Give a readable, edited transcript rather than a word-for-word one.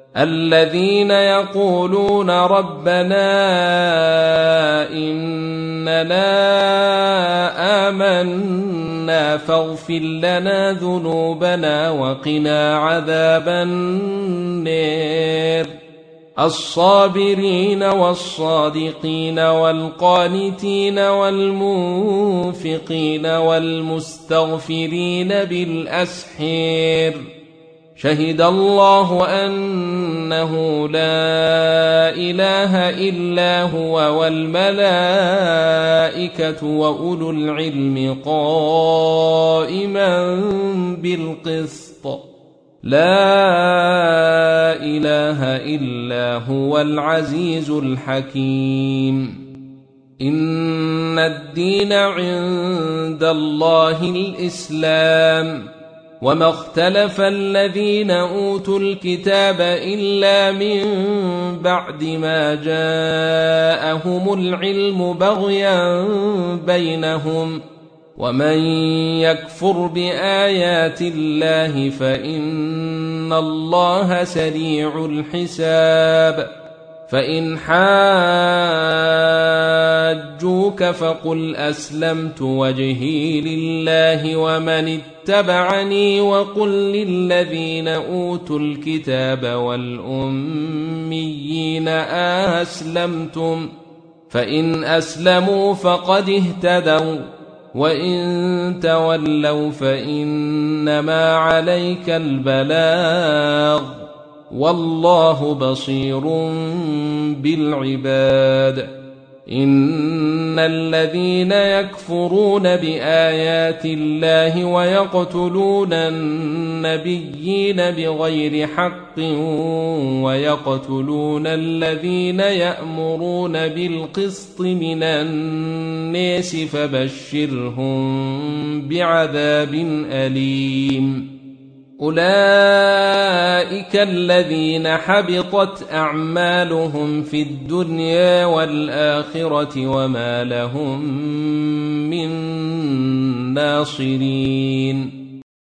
الذين يقولون ربنا إننا آمنا فاغفر لنا ذنوبنا وقنا عذاب النار الصابرين والصادقين والقانتين والمنفقين والمستغفرين بالأسحار شهد الله أنه لا إله إلا هو والملائكة وأولو العلم قائما بالقسط لا إله إلا هو العزيز الحكيم إن الدين عند الله الإسلام وما اختلف الذين أوتوا الكتاب إلا من بعد ما جاءهم العلم بغيا بينهم ومن يكفر بآيات الله فإن الله سريع الحساب فإن حاجوك فقل أسلمت وجهي لله ومن اتبعني وقل للذين أوتوا الكتاب والأميين أسلمتم فإن أسلموا فقد اهتدوا وإن تولوا فإنما عليك البلاغ والله بصير بالعباد إن الذين يكفرون بآيات الله ويقتلون النبيين بغير حق ويقتلون الذين يأمرون بالقسط من الناس فبشرهم بعذاب أليم أولئك الذين حبطت أعمالهم في الدنيا والآخرة وما لهم من ناصرين